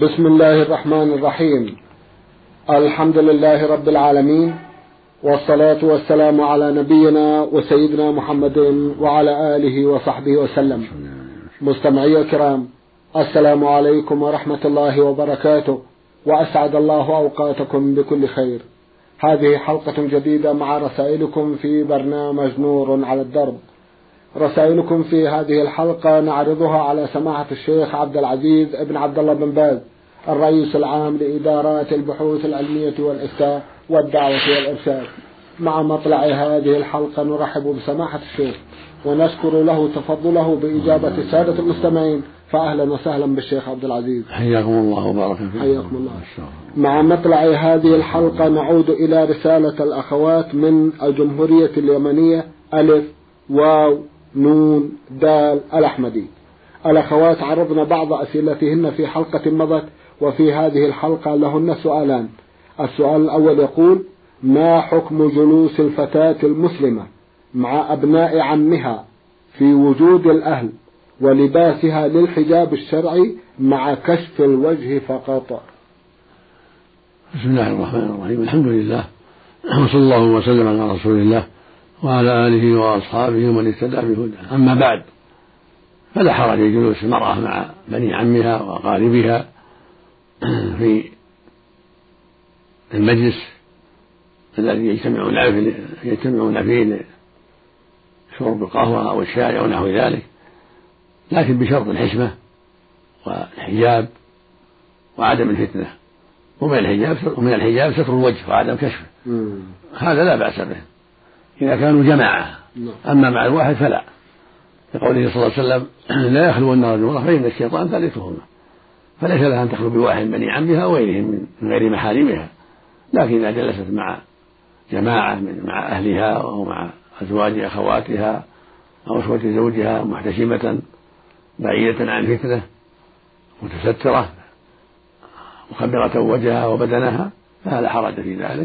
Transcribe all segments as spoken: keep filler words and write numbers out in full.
بسم الله الرحمن الرحيم. الحمد لله رب العالمين، والصلاة والسلام على نبينا وسيدنا محمد وعلى آله وصحبه وسلم. مستمعي الكرام، السلام عليكم ورحمة الله وبركاته، وأسعد الله أوقاتكم بكل خير. هذه حلقة جديدة مع رسائلكم في برنامج نور على الدرب. رسائلكم في هذه الحلقة نعرضها على سماحة الشيخ عبد العزيز ابن عبد الله بن باز، الرئيس العام لإدارات البحوث العلمية والإفتاء والدعوة والإرشاد. مع مطلع هذه الحلقة نرحب بسماحة الشيخ ونشكر له تفضله بإجابة السادة المستمعين، فأهلا وسهلا بالشيخ عبد العزيز. حياكم الله وبارك فيكم. حياكم الله. مع مطلع هذه الحلقة نعود إلى رسالة الأخوات من الجمهورية اليمنية ألف واو نون دال الأحمدي. الأخوات عرضنا بعض أسئلتهن في حلقة مضت، وفي هذه الحلقة لهن سؤالان. السؤال الأول يقول: ما حكم جلوس الفتاة المسلمة مع أبناء عمها في وجود الأهل ولباسها للحجاب الشرعي مع كشف الوجه فقط؟ بسم الله الرحمن الرحيم. الحمد لله، وصلى الله وسلم على رسول الله وعلى آله وأصحابه ومن اهتدى بهداه. أما بعد، فلا حرج في جلوس المرأة مع بني عمها وأقاربها في المجلس الذي يجتمعون فيه يجتمعون فيه لشرب القهوة أو الشاي أو نحو ذلك، لكن بشرط الحشمة والحجاب وعدم الفتنة. ومن الحجاب ومن الحجاب ستر الوجه وعدم كشفه، هذا لا بأس به إذا كانوا جماعة. أما مع الواحد فلا، لقوله صلى الله عليه وسلم: لا يخلون رجل امرأة فإن الشيطان ثالثهما. فليس لها أن تخلو بواحد من بني عمها وغيرهم من غير محارمها، لكن إذا جلست مع جماعة من مع أهلها أو مع أزواج أخواتها أو أخوة زوجها محتشمة بعيدة عن الفتنة متسترة مخبرة وجهها وبدنها، فلا حرج في ذلك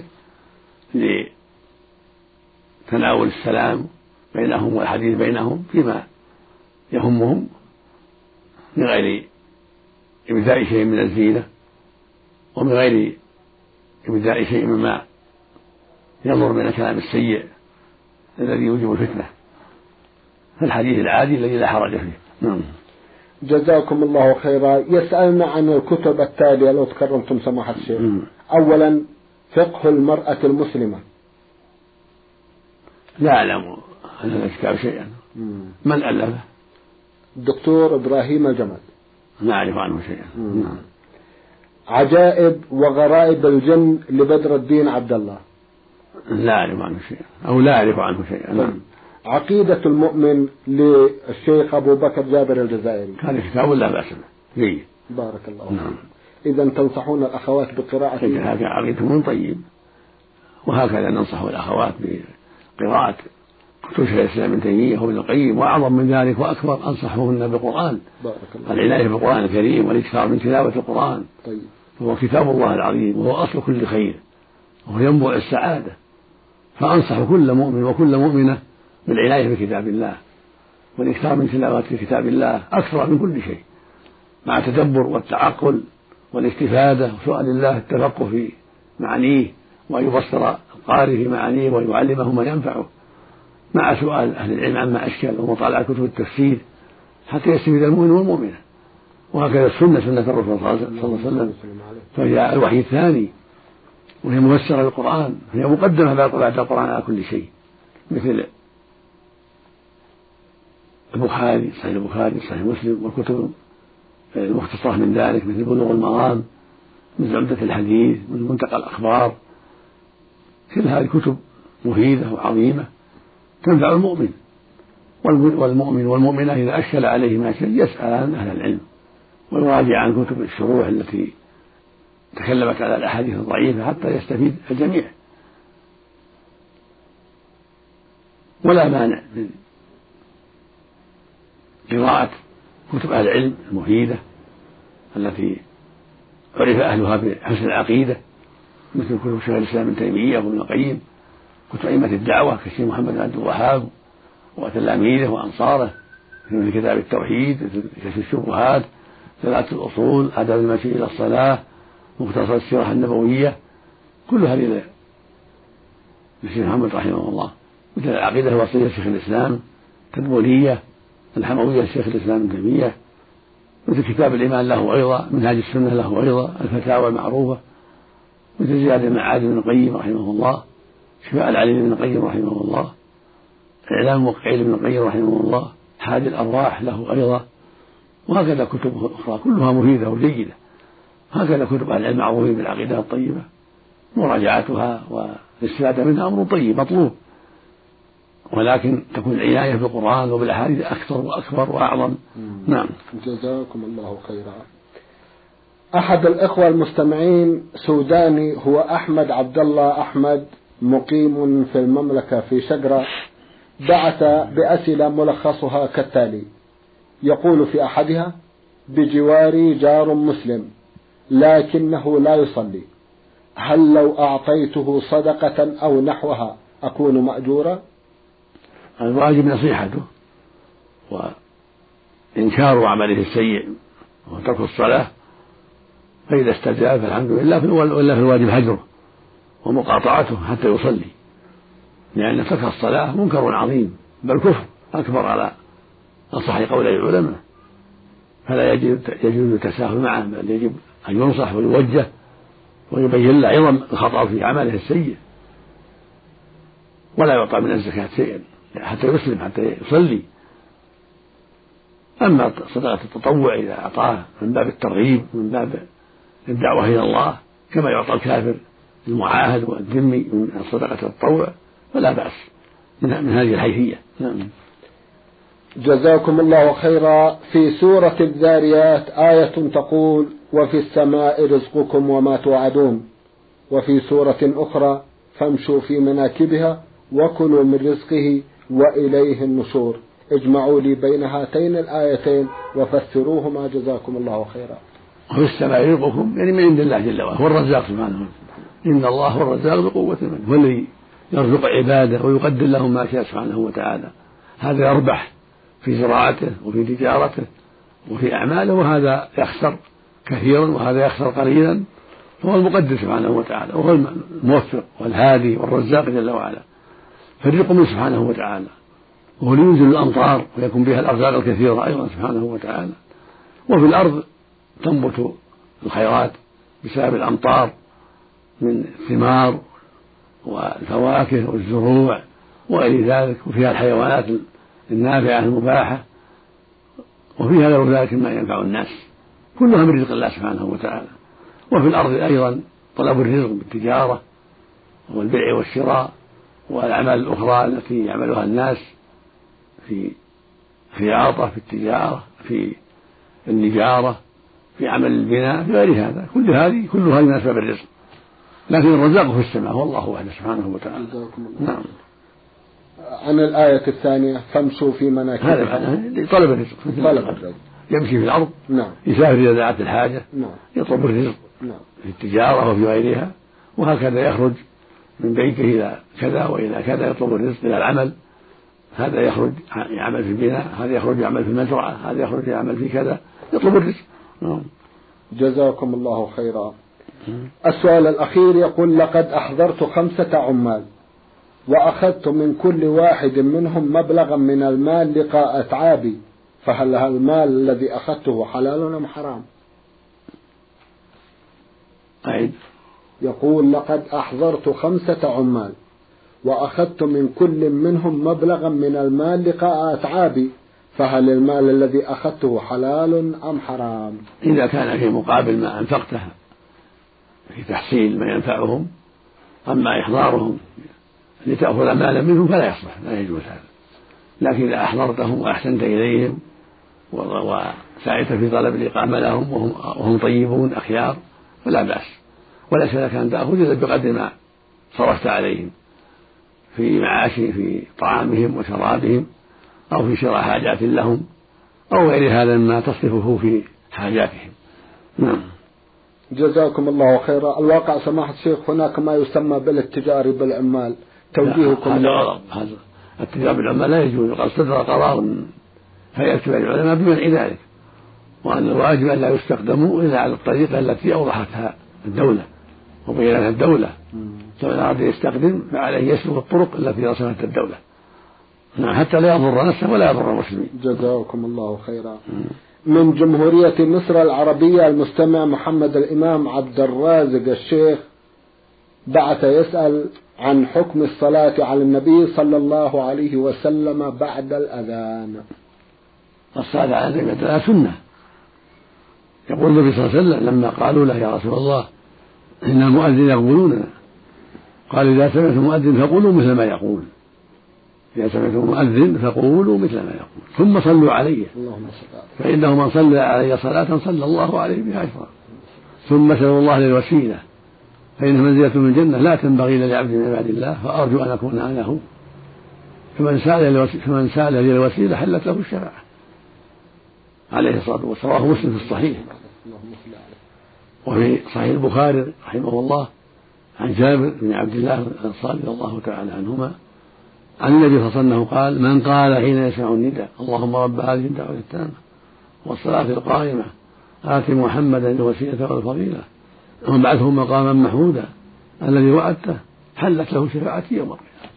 لتناول السلام بينهم والحديث بينهم فيما يهمهم من غير إبداء شيء من الزينة ومن غير إبداء شيء مما ينظر من الكلام السيء الذي يوجب الفتنة، فالحديث العادي الذي لا حرج فيه. نعم. جزاكم الله خيرا. يسألنا عن الكتب التالية لو تكرمتم سماحة الشيخ. أولا، فقه المرأة المسلمة. لا أعلم عن هذا الكتاب شيئا. من ألفه؟ الدكتور إبراهيم الجمل. ما أعرف عنه شيئا. نعم. عجائب وغرائب الجن لبدر الدين عبد الله. لا أعرف عنه شيئا أو لا أعرف عنه شيئا. نعم. عقيدة المؤمن للشيخ أبو بكر جابر الجزائري. هذا كتاب لا بأس به جيد. بارك الله فيك. نعم. إذا تنصحون الأخوات بقراءة؟ هذا عقيدة من طيب، وهكذا ننصح الأخوات بقراءة كتب شيخ الإسلام ابن تيمية وابن القيم، وأعظم من ذلك وأكبر أنصحهن بالقرآن. بارك الله. العناية بالقرآن الكريم والإكثار من تلاوة القرآن. طيب. هو كتاب الله العظيم وهو أصل كل خير وهو ينبع السعادة، فأنصح كل مؤمن وكل مؤمنة بالعناية بكتاب الله والإكثار من تلاوة كتاب الله أكثر من كل شيء، مع التدبر والتعقل والاستفادة وسؤال الله التفقه في معانيه، وأن يبصر القارئ في معانيه ويعلمه ما ينفعه، مع سؤال أهل العلم عما أشكل ومطالعة كتب التفسير حتى يستفيد المؤمن والمؤمنة. وهكذا السنة سنة الرسول صلى الله عليه وسلم، فهي الوحي الثاني وهي مفسرة للقرآن، هي مقدمة بعد القرآن على كل شيء، مثل البخاري صحيح البخاري صحيح مسلم والكتب المختصرة من ذلك مثل بلوغ المرام، مثل عمدة الحديث، مثل منتقى الأخبار. كل هذه كتب مفيدة وعظيمة تنفع المؤمن، والمؤمن والمؤمنة إذا أشكل عليه ما شيء يسأل عن أهل العلم ويراجع عن كتب الشروح التي تكلمت على الأحاديث الضعيفة حتى يستفيد الجميع. ولا مانع من قراءة كتب أهل العلم المفيدة التي عرف أهلها بحسن العقيدة، مثل كتب شيخ الإسلام ابن تيمية وابن القيم، كتب أئمة الدعوة كالشيخ محمد بن عبد الوهاب وتلاميذه وأنصاره، مثل كتاب التوحيد، مثل كشف الشبهات، ثلاثة الأصول، آداب المشي إلى الصلاة، مختصر السيرة النبوية، كل هذه للشيخ محمد رحمه الله، مثل العقيدة الوصية لشيخ الإسلام، التدمرية، الحموية لشيخ الإسلام ابن تيمية، مثل كتاب الإيمان له أيضا، منهاج السنة له أيضا، الفتاوى المعروفة، مثل زيادة المعاد بن القيم رحمه الله، شفاء العليل بن القيم رحمه الله، إعلام الموقعين بن القيم رحمه الله، حادي الأرواح له أيضا، وهكذا كتب أخرى كلها مفيدة وجيدة. هكذا كتب أهل العلم معروفين بالعقيدة الطيبة، مراجعتها والاستفادة منها أمر طيب مطلوب، ولكن تكون العناية بالقرآن وبالأحاديث أكثر وأكبر وأعظم. نعم. جزاكم الله خيرا. أحد الإخوة المستمعين سوداني هو أحمد عبد الله أحمد، مقيم في المملكة في شقرة، بعث بأسئلة ملخصها كالتالي: يقول في أحدها: بجواري جار مسلم لكنه لا يصلي، هل لو أعطيته صدقة أو نحوها أكون مأجورا؟ الواجب نصيحته وإنكار عمله السيء وترك الصلاة، فإذا استجاب فالحمد لله، ولا في الواجب هجره ومقاطعته حتى يصلي، لأن ترك الصلاة منكر عظيم بل كفر أكبر على أصح قول العلماء، فلا يجب يجوز التساهل معه، بل يجب أن ينصح ويوجه ويبين له عظم الخطأ في عمله السيء، ولا يعطى من الزكاة شيئا حتى يسلم حتى يصلي. أما صدقة التطوع إذا أعطاه من باب الترغيب من باب الدعوة إلى الله كما يعطى الكافر المعاهد والذمي من صدقة التطوع فلا بأس من هذه الحيثية. نعم. جزاكم الله خيرا. في سورة الذاريات آية تقول: وفي السماء رزقكم وما توعدون، وفي سورة أخرى: فامشوا في مناكبها وكلوا من رزقه وإليه النشور. اجمعوا لي بين هاتين الآيتين وفسروهما جزاكم الله خيرا. وفي السماء رزقكم يعني من عند الله جل وعلا، هو الرزاق سبحانه وتعالى، إن الله هو الرزاق ذو قوة المتين، هو الذي يرزق عباده ويقدر لهم ما شاء سبحانه وتعالى. هذا يربح في زراعته وفي تجارته وفي أعماله، وهذا يخسر كثيرا وهذا يخسر قليلا، فهو المقدر سبحانه وتعالى، وهو الموفق والهادي والرزاق جل وعلا. فالرزق منه سبحانه وتعالى، وهو لينزل الأمطار ويكون بها الأرزاق الكثيرة أيضا سبحانه وتعالى. وفي الأرض تنبت الخيرات بسبب الأمطار من الثمار والفواكه والزروع وغير ذلك، وفيها الحيوانات النافعة المباحة، وفيها غير ذلك ما ينفع الناس، كلها من رزق الله سبحانه وتعالى. وفي الأرض أيضا طلب الرزق بالتجارة والبيع والشراء والأعمال الأخرى التي يعملها الناس في خياطة، في التجارة، في النجارة، في عمل البناء، في غير هذا، كل هذه كلها من أسباب الرزق، لكن الرزاق في السماء والله وحده سبحانه وتعالى. نعم. عن الآية الثانية: فامشوا في مناكبها، هذا معناه طلب الرزق، طلب الرزق، يمشي في الأرض. نعم. يسافر إذا دعت الحاجة. نعم. يطلب الرزق. نعم. في التجارة وفي غيرها، وهكذا يخرج من بيته إلى كذا وإلى كذا يطلب الرزق إلى العمل، هذا يخرج يعمل في البناء، هذا يخرج يعمل في المزرعة، هذا يخرج يعمل في كذا، يطلب الرزق. نعم. جزاكم الله خيرا. السؤال الأخير يقول: لقد أحضرت خمسة عمال وأخذت من كل واحد منهم مبلغا من المال لقاء أتعابي، فهل المال الذي أخذته حلال أم حرام؟ أعيد. يقول: لقد أحضرت خمسة عمال وأخذت من كل منهم مبلغا من المال لقاء أتعابي، فهل المال الذي أخذته حلال أم حرام؟ إذا كان في مقابل ما أنفقته في تحصيل ما ينفعهم، أما إحضارهم لتأخذ مالا منهم فلا يصلح، لا يجوز هذا. لكن إذا أحضرتهم وأحسنت إليهم وسعيت في طلب الإقامة لهم وهم, وهم طيبون أخيار فلا بأس، وليس لك أن تأخذ إلا بقدر ما صرفت عليهم في معاشهم في طعامهم وشرابهم أو في شراء حاجات لهم أو غير هذا مما تصرفه في حاجاتهم. نعم. جزاكم الله خيرا. الواقع سماحة الشيخ هناك ما يسمى بالاتجار بالعمال، توجيهكم؟ هذا غلط، هذا الاتجار بالعمال لا يجوز، قد صدر قرار هيئة العلماء بمنع ذلك، وأن الواجب أن لا يستخدموا إلا على الطريقة التي أوضحتها الدولة وبينتها الدولة. فإن أراد يستخدم فعليه يسلك الطرق التي رسمتها الدولة حتى لا يضر نفسه ولا يضر المسلمين. جزاكم الله خيرا. من جمهورية مصر العربية المستمع محمد الإمام عبد الرازق الشيخ بعث يسأل عن حكم الصلاة على النبي صلى الله عليه وسلم بعد الأذان. الصلاة على النبي بعد الأذان سنة. يقول النبي صلى الله عليه وسلم لما قالوا له يا رسول الله إن المؤذن يقبلوننا قال إذا سمعتم المؤذن فقولوا مثل ما يقول إذا سمعتم المؤذن فقولوا مثل ما يقول ثم صلوا عليه فإنه من صلى علي صلاة صلى الله عليه بها عشرا ثم سألوا الله للوسيلة فإنها منزلة من الجنة لا تنبغي لعبد من عباد الله فأرجو أن أكون أنا هو فمن سأل فمن سأل لي الوسيلة حلت له الشفاعة عليه الصلاة والسلام. رواه مسلم في الصحيح. وفي صحيح البخاري رحمه الله عن جابر بن عبد الله الأنصاري رضي الله تعالى عنهما عن النبي صلى الله عليه وسلم قال من قال حين يسمع النداء اللهم رب هذه الدعوة التامة والصلاة القائمة آت محمدا الوسيلة والفضيلة وابعثه مقاما محمودا الذي وعدته حلت له شفاعتي يوم القيامة.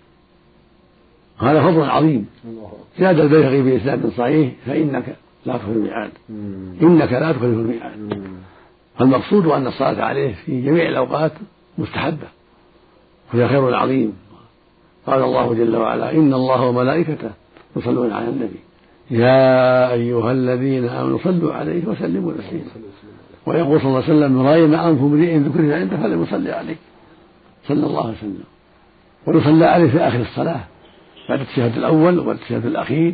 هذا فضل عظيم. زاد البيهقي بإسناد صحيح فإنك لا تخلف الميعاد إنك لا تخلف الميعاد. فالمقصود أن الصلاة عليه في جميع الأوقات مستحبة وهي خير عظيم. قال الله جل وعلا إن الله وملائكته يصلون على النبي يا أيها الذين آمنوا صلوا عليه وسلموا تسليما. ويقول صلى الله عليه وسلم راغم أنف امرئ ذكر عنده فلم يصلي عليه صلى الله عليه وسلم. ويصلى عليه في آخر الصلاة بعد التشهد الأول والتشهد الأخير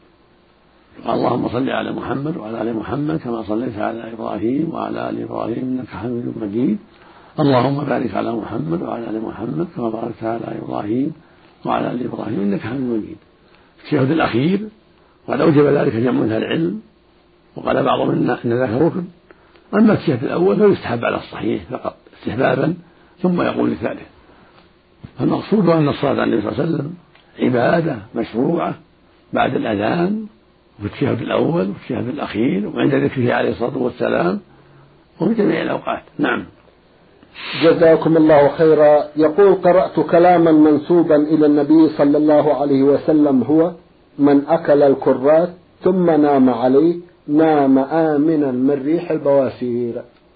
قال اللهم صل على محمد وعلى آل محمد كما صليت على إبراهيم وعلى آل إبراهيم إنك حميد مجيد اللهم بارك على محمد وعلى آل محمد كما باركت على إبراهيم وعلى آل إبراهيم إنك حميد مجيد. التشهد الأخير وقد أوجب ذلك جمع من أهل العلم وقال بعضهم إن ذاك ركن. أما التشهد الأول فيستحب على الصحيح فقط استحبابا ثم يقول الثالث. فالمقصود أن الصلاة على النبي صلى الله عليه وسلم عبادة مشروعة بعد الأذان وفي التشهد الأول وفي التشهد الأخير وعند ذكره عليه الصلاة والسلام وفي جميع الأوقات. نعم. جزاكم الله خيرا. يقول قرأت كلاما منسوبا إلى النبي صلى الله عليه وسلم هو من أكل الكرات ثم نام عليه نام آمنا من ريح البواسير.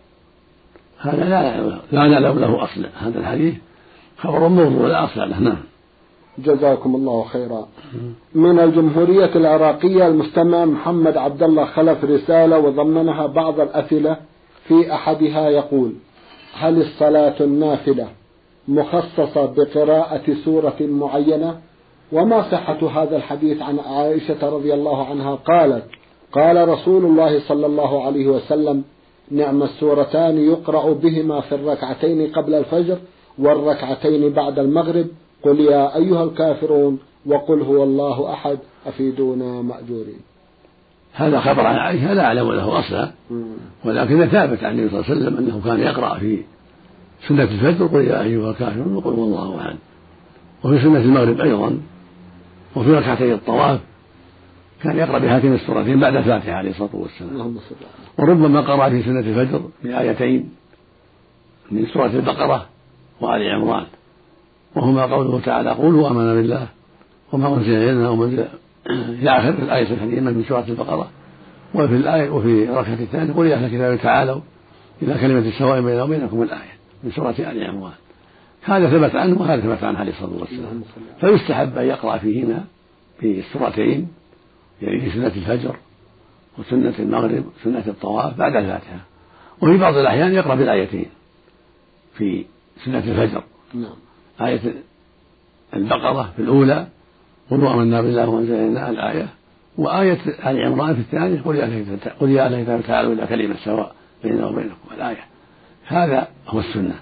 هذا لا نعلم له أصلا. هذا الحديث خبر موضوع لا أصل له. نعم. جزاكم الله خيرا. من الجمهورية العراقية المستمع محمد عبد الله خلف رسالة وضمنها بعض الأسئلة في أحدها يقول هل الصلاة النافلة مخصصة بقراءة سورة معينة وما صحة هذا الحديث عن عائشة رضي الله عنها قالت قال رسول الله صلى الله عليه وسلم نعم السورتان يقرأ بهما في الركعتين قبل الفجر والركعتين بعد المغرب قل يا أيها الكافرون وقل هو الله أحد أفيدونا مأجورين. هذا خبر عن عائشة لا أعلم له أصلا ولكن ثابت عن النبي صلى الله عليه وسلم أنه كان يقرأ في سنة الفجر قل يا أيها الكافرون وقل هو الله أحد وفي سنة المغرب أيضا وفي ركعتي الطواف كان يقرأ بهاتين السورتين بعد الفاتحة عليه الصلاة والسلام. وربما قرأ في سنة الفجر بآيتين من سورة البقرة وآل عمران وهما قوله تعالى قولوا آمنا بالله وما أنزل إلينا ومن إلى آخر الآية الكريمة من سورة البقرة. وفي الآية وفي الركعة الثانية قل يا أهل الكتاب تعالوا إلى كلمة سواء بيننا وبينكم الآية من سورة آل عمران. هذا ثبت عنه وهذا ثبت عنه عليه الصلاة والسلام. فيستحب أن يقرأ فيهما في السورتين يعني في سنة الفجر وسنة المغرب وسنة الطواف بعد الفاتحة. وفي بعض الأحيان يقرأ بالآيتين في سنة الفجر آية البقرة في الأولى قل آمنا بالله وأنزل إلينا الآية وآية آل عمران في الثانية قل يا أهل الكتاب تعالوا إلى كلمة سواء بيننا وبينكم الآية. هذا هو السنة.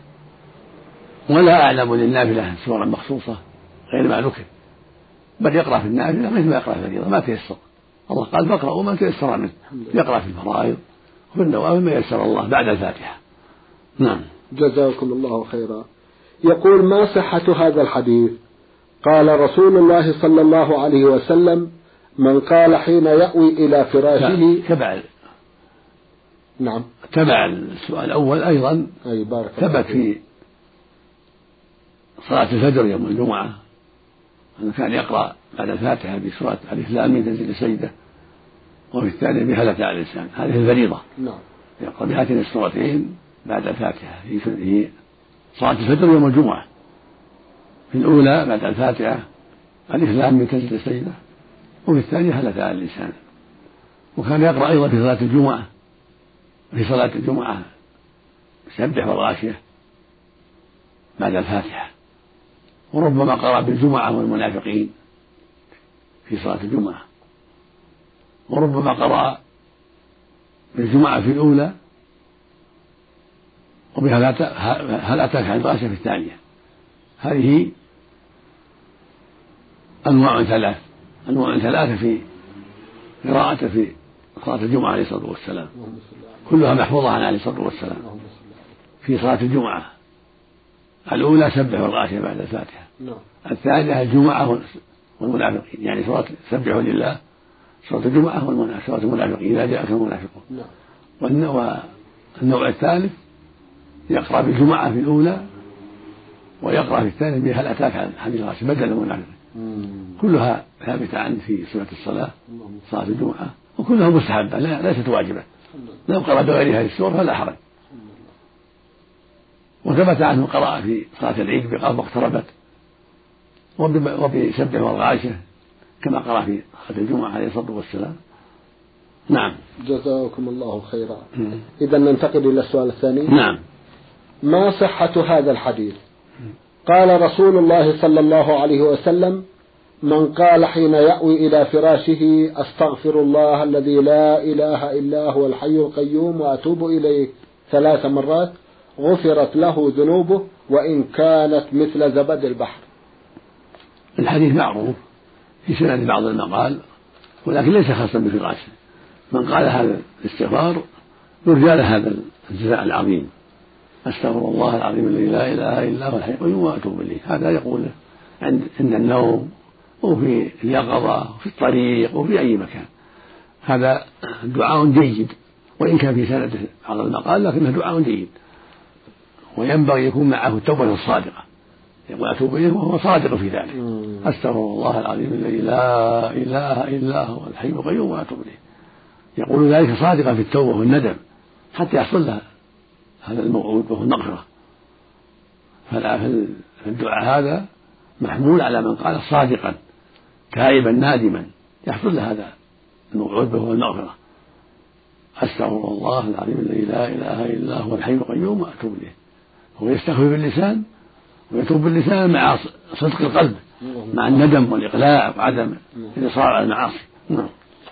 ولا أعلم للنافلة سورة مخصوصة غير ما ذكر بل يقرأ في النافلة مثل ما يقرأ في الفريضة ما تيسر. الله قال فاقرأوا ما تيسر منه يقرأ في الفرائض وفي النوافل ما يسر الله بعد الفاتحة. نعم. جزاكم الله خيرا. يقول ما صحة هذا الحديث قال رسول الله صلى الله عليه وسلم من قال حين يأوي إلى فراشه كبعد نعم. تبع السؤال الأول أيضا. أي بارك ثبت في صلاة الفجر يوم الجمعة أنه كان يقرأ بعد الفاتحة بسورة ألف لام ميم تنزيل السجدة، وفي الثانية بهل أتى على الإنسان، هذه الفريضة. نعم. يقرأ بهاتين السورتين بعد الفاتحة في صلاة الفجر يوم الجمعة، في الأولى بعد الفاتحة ألف لام ميم تنزيل السجدة، وفي الثانية هل أتى على الإنسان. وكان يقرأ أيضا في صلاة الجمعة في صلاة الجمعة سبح والغاشية بعد الفاتحة، وربما قرأ بالجمعة والمنافقين في صلاة الجمعة، وربما قرأ بالجمعة في الأولى وبهل أتاك عن الغاشية في الثانية. هذه أنواع ثلاث أنواع ثلاثة في قراءة في صلاة الجمعة عليه الصلاة والسلام، كلها محفوظة عن عليه الصلاة والسلام. في صلاة الجمعة الأولى سبح والغاشية بعد الفاتحة، الثانية الجمعة والمنافقين، يعني صلاة سبحوا لله صلاة الجمعة والمنافقين، صلاة المنافقين إذا جاءك المنافقون. والنوع الثالث يقرأ بالجمعة في الأولى ويقرأ في الثانية بهل أتاك عن حديث الغاشية بدل المنافقين. كلها ثابتة عنه في سنة الصلاة صلاة الجمعة، وكلها مستحبة ليست واجبة، لو قرأ بغير هذه السور فلا حرج. وثبت عنه قرأ في صلاة العيد بقرب اقتربت وبسبح والغاشية كما قرأ في صلاة الجمعة عليه الصلاة والسلام. نعم. جزاكم الله خيرا. إذا ننتقل إلى السؤال الثاني. نعم. ما صحة هذا الحديث؟ قال رسول الله صلى الله عليه وسلم: من قال حين يأوي إلى فراشه أستغفر الله الذي لا إله إلا هو الحي القيوم وأتوب إليه ثلاث مرات غفرت له ذنوبه وإن كانت مثل زبد البحر. الحديث معروف في سند بعض المقال، ولكن ليس خاصا بفراشه. من قال هذا الاستغفار يرجى له هذا الجزاء العظيم: أستغفر الله العظيم الذي لا إله إلا هو الحي القيوم وأتوب إليه. هذا يقوله عند عند النوم وفي اليقظة وفي الطريق وفي أي مكان. هذا دعاء جيد، وإن كان في سنده بعض المقال لكنه دعاء جيد، وينبغي يكون معه التوبة الصادقة، يقول أتوب إليه وهو صادق في ذلك: أستغفر الله العظيم الذي لا إله إلا هو الحي القيوم وأتوب إليه. يقول ذلك صادقا في التوبة والندم حتى يحصل له هذا الموعود وهو المغفرة. فالدعاء هذا محمول على من قال صادقا تائبا نادما يحصل له هذا الموعود وهو المغفرة: أستغفر الله العظيم الذي لا إله إلا هو الحي القيوم وأتوب إليه. هو يستغفر باللسان ويتوب باللسان مع صدق القلب، مع الندم والإقلاع وعدم الإصرار على المعاصي. نعم.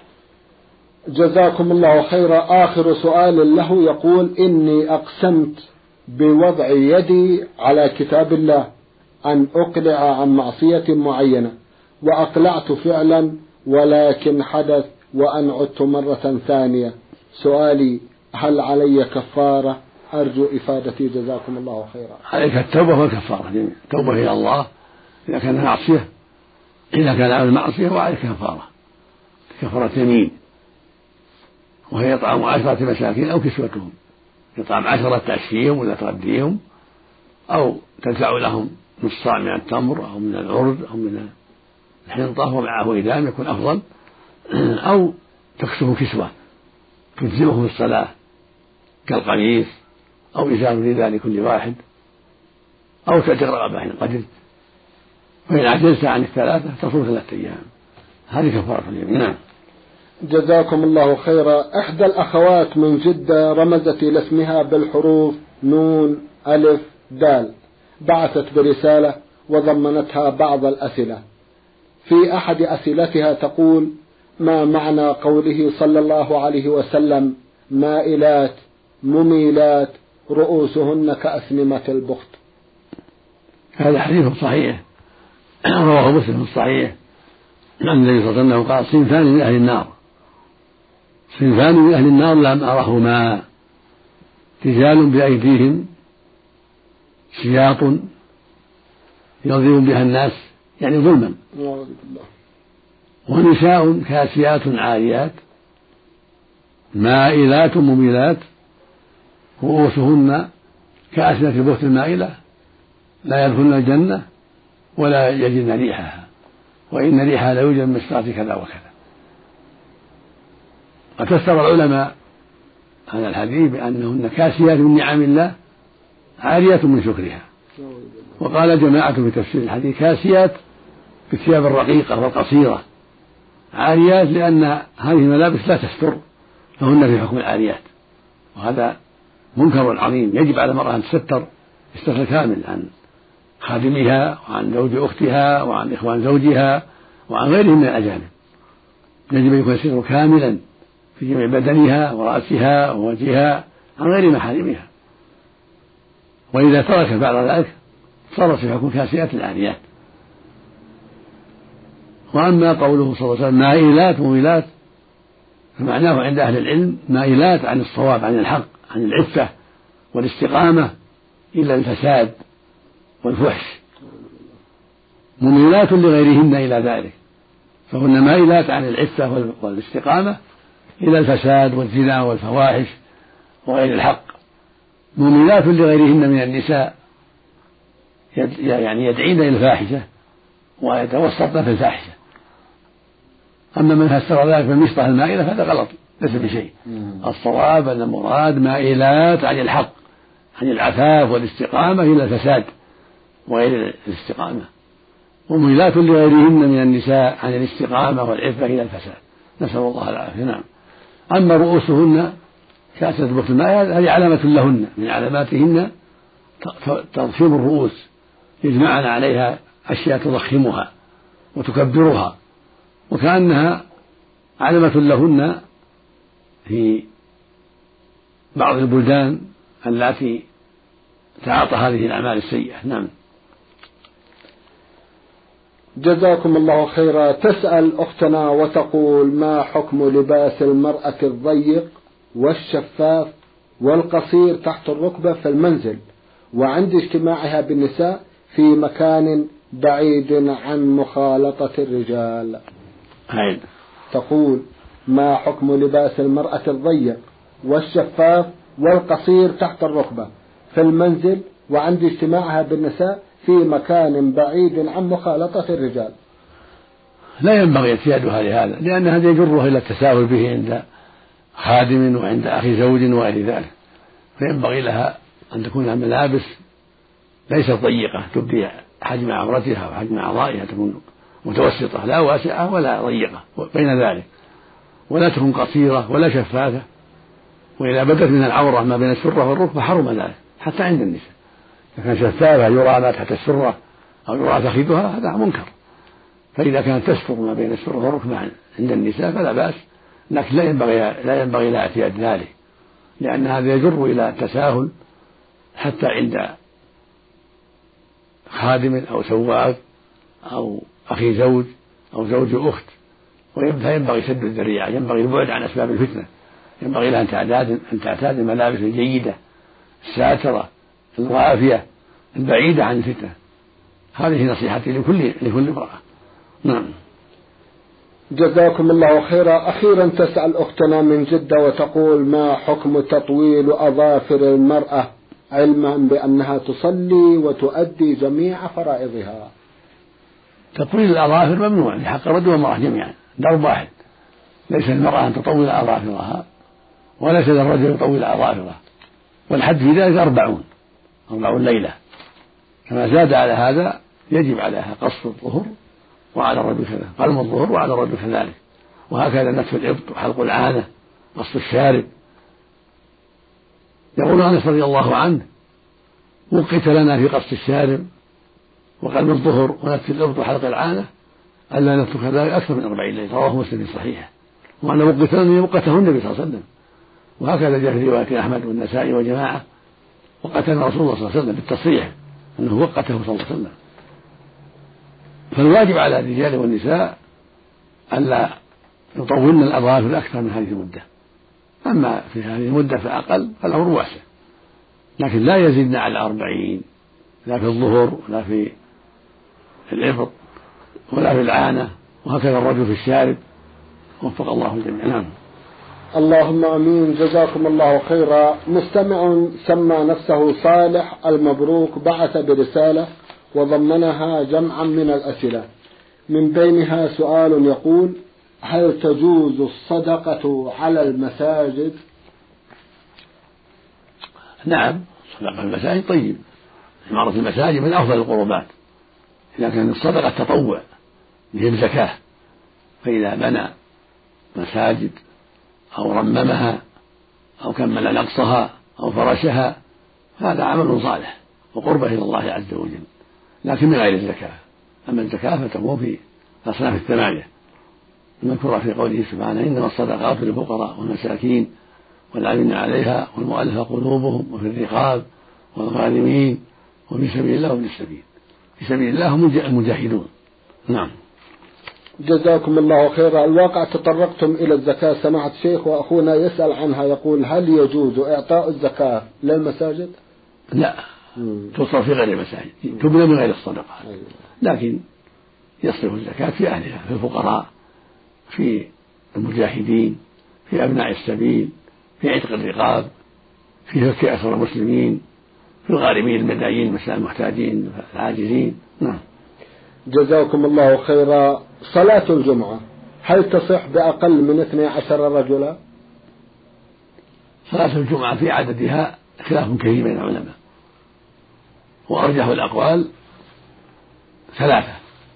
جزاكم الله خيرا. آخر سؤال له يقول: إني أقسمت بوضع يدي على كتاب الله أن أقلع عن معصية معينة، وأقلعت فعلا ولكن حدث وأن عدت مرة ثانية. سؤالي: هل علي كفارة؟ أرجو إفادتي جزاكم الله خيرا. عليك التوبة والكفارة، التوبة إلى الله إذا كان معصية، إذا كان عمل معصية وعليك كفارة، كفارة يمين، وهي إطعام عشرة مساكين أو كسوتهم. يطعم عشرة تأشيهم ولا تغديهم، أو تدفع لهم نص صاع من التمر أو من العرض أو من الحنطة ومعه إدام يكون أفضل، أو تكسوه كسوة تجزئه في الصلاة كالقميص أو إزار رداء لكل واحد، أو تعتق رقبة إن قدرت، فإن عجزت عن الثلاثة تصوم ثلاثة أيام. هذه كفارة اليمين. نعم. جزاكم الله خيرا. إحدى الأخوات من جدة رمزت إلى اسمها بالحروف نون ألف دال، بعثت برسالة وضمنتها بعض الأسئلة. في أحد أسئلتها تقول: ما معنى قوله صلى الله عليه وسلم: مائلات مميلات رؤوسهن كأسنمة البخت؟ هذا حديث صحيح رواه مسلم في الصحيح عن النبي صلى الله عليه وسلم قال: صنفان من أهل النار صنفان من أهل النار لم أرهما: رجال بأيديهم سياط يضرب بها الناس يعني ظلما، ونساء كاسيات عاريات مائلات مميلات رؤوسهن كأسنة البخت المائلة لا يدخلن الجنة ولا يجدن ريحها، وإن ريحها لا يوجد من مسرات كذا وكذا. وفسر العلماء هذا الحديث بأنهن كاسيات من نعم الله عاريات من شكرها. وقال جماعة في تفسير الحديث كاسيات بالثياب الرقيقة والقصيرة، عاريات لأن هذه الملابس لا تستر فهن في حكم العاريات، وهذا منكر عظيم. يجب على المرأة أن تستر الستر كامل عن خادمها وعن زوج أختها وعن إخوان زوجها وعن غيرهم من الأجانب. يجب أن يكون الستر كاملا في جميع بدنها ورأسها ووجهها عن غير محارمها، وإذا ترك بعد ذلك صارت في حكم كاسيات العاريات. وأما قوله صلى الله عليه وسلم مائلات مميلات فمعناه عند أهل العلم مائلات عن الصواب عن الحق عن العفة والاستقامة إلى الفساد والفحش، مميلات لغيرهن إلى ذلك، فهن مائلات عن العفة والاستقامة إلى الفساد والزنا والفواحش وغير الحق، مميلات لغيرهن من النساء يعني يدعين إلى الفاحشة ويتوسطن في الفاحشة. أما من فسر ذلك بالمصطلح المائلة فهذا غلط ليس بشيء. الصواب أن المراد مائلات عن الحق عن العفاف والاستقامة إلى الفساد وغير الاستقامة، ومميلات لغيرهن من النساء عن الاستقامة والعفة إلى الفساد، نسأل الله العافية. نعم. أما رؤوسهن كأسنة البخت المائلة هذه علامة لهن من علاماتهن تضخيم الرؤوس، يجمعن عليها أشياء تضخمها وتكبرها، وكأنها علامة لهن في بعض البلدان التي تعاطى هذه الأعمال السيئة. نعم. جزاكم الله خيرا. تسأل أختنا وتقول ما حكم لباس المرأة الضيق والشفاف والقصير تحت الركبة في المنزل وعند اجتماعها بالنساء في مكان بعيد عن مخالطة الرجال؟ هين. تقول ما حكم لباس المرأة الضيق والشفاف والقصير تحت الركبة في المنزل وعند اجتماعها بالنساء في مكان بعيد عن مخالطة الرجال؟ لا ينبغي اعتيادها لهذا، لأن هذا يجره إلى التساهل به عند خادم وعند أخي زوج وغير ذلك، فينبغي لها أن تكون الملابس ليست ضيقة تبدي حجم عورتها وحجم أعضائها، تكون متوسطة لا واسعة ولا ضيقة بين ذلك، ولا تكون قصيرة ولا شفافة، وإذا بدت من العورة ما بين السرة والركبة حرم ذلك حتى عند النساء. إذا كانت شفافة يرى ما تحت السرة أو يرى فخذها هذا منكر، فإذا كانت تستر ما بين السرة والركبة عند النساء فلا بأس، لكن لا ينبغي لا ينبغي لها اعتياد ذلك، لأن هذا يجر إلى التساهل حتى عند خادم أو سواق أو أخي زوج أو زوج أخت، فينبغي سد الذريعة، ينبغي البعد عن أسباب الفتنة، ينبغي لها أن تعتاد أن تعتاد الملابس الجيدة الساترة الوافية البعيدة عن الفتنة. هذه نصيحتي لكل لكل امرأة. نعم. جزاكم الله خيرا. أخيرا تسأل أختنا من جدة وتقول ما حكم تطويل أظافر المرأة علما بأنها تصلي وتؤدي جميع فرائضها؟ تطويل الأظافر ممنوع لحق الرجل والمرأة جميعا، ضرب واحد، ليس للمرأة أن تطول أظافرها وليس للرجل يطول أظافره، والحد في ذلك أربعون أربعون ليلة، كما زاد على هذا يجب عليها قص الظهر وعلى الرجل كذا قلم الظهر وعلى الرجل كذلك، وهكذا نتف الإبط وحلق العانة قص الشارب. يقول أنس رضي الله عنه وقت لنا في قص الشارب وقلم الظهر ونتف الإبط وحلق العانة ألا نترك ذلك أكثر من أربعين ليلة، رواه مسلم في صحيحه، وأن وقت لنا وقته النبي صلى الله عليه وسلم، وهكذا جاء في رواية أحمد والنسائي وجماعة وقتنا رسول الله صلى الله عليه وسلم بالتصريح أنه وقته صلى الله عليه وسلم. فالواجب على الرجال والنساء ألا يطولن الأظافر أكثر من هذه المدة، أما في هذه المدة فأقل فالأمر واسع، لكن لا يزيدن على أربعين، لا في الظهر ولا في الإبط ولا في العانة، وهكذا الرجل في الشارب، وفق الله الجميع. نعم. اللهم امين. جزاكم الله خيرا. مستمع سمى نفسه صالح المبروك بعث برسالة وضمنها جمعا من الأسئلة، من بينها سؤال يقول: هل تجوز الصدقة على المساجد؟ نعم، صدقة المساجد طيب، عمارة المساجد من أفضل القربات إذا كانت الصدقة تطوع بهم زكاة، فإذا بنى مساجد أو رممها أو كمل نقصها أو فرشها هذا عمل صالح وقربة إلى الله عز وجل، لكن من غير الزكاة. أما الزكاة فتكون في الأصناف الثمانية المذكورة في قوله سبحانه: إنما الصدقات للفقراء والمساكين والعاملين عليها والمؤلفة قلوبهم وفي الرقاب والغارمين وفي سبيل الله وفي السبيل. في سبيل الله هم المجاهدون. نعم. جزاكم الله خيرا. الواقع تطرقتم إلى الزكاة سماحة الشيخ، وأخونا يسأل عنها يقول: هل يجوز إعطاء الزكاة للمساجد؟ لا، تصرف في غير المساجد، تبنى من غير الصدقات، لكن يصرف الزكاة في أهلها، في الفقراء، في المجاهدين، في أبناء السبيل، في عتق الرقاب، في فك أسر المسلمين، في الغارمين المدايين المحتاجين العاجزين. نعم. جزاكم الله خيرا. صلاة الجمعة هل تصح بأقل من اثني عشر رجلا؟ صلاة الجمعة في عددها خلاف كثير بين العلماء، وأرجح الأقوال ثلاثة،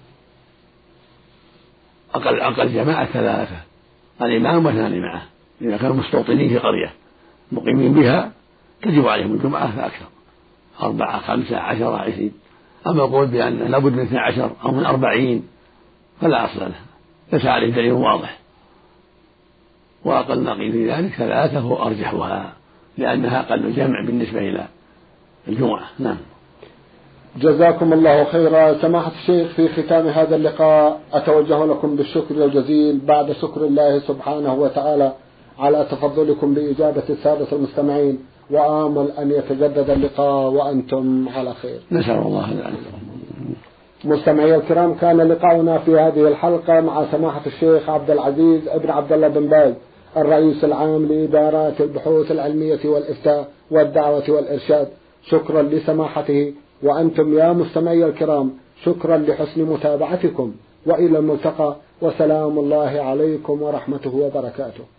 أقل أقل جماعة ثلاثة، الإمام واثنان معه، إذا كانوا مستوطنين في قرية مقيمين بها تجب عليهم الجمعة فأكثر، أربعة خمسة عشرة عشرين. أما القول بأن لابد من اثني عشر أو من أربعين فلا أصل له، ليس عليه دليل واضح، وأقل ما قيل في ذلك ثلاثة هو أرجحها لأنها أقل جمع بالنسبة إلى الجمعة. نعم. جزاكم الله خيرا. سماحة الشيخ، في ختام هذا اللقاء أتوجه لكم بالشكر الجزيل بعد شكر الله سبحانه وتعالى على تفضلكم بإجابة السادة المستمعين، وآمل أن يتجدد اللقاء وأنتم على خير. نسأل الله ذلك. مستمعي الكرام، كان لقاؤنا في هذه الحلقة مع سماحة الشيخ عبد العزيز ابن عبد الله بن باز، الرئيس العام لإدارات البحوث العلمية والإفتاء والدعوة والإرشاد. شكرا لسماحته، وأنتم يا مستمعي الكرام شكرا لحسن متابعتكم، وإلى الملتقى، وسلام الله عليكم ورحمته وبركاته.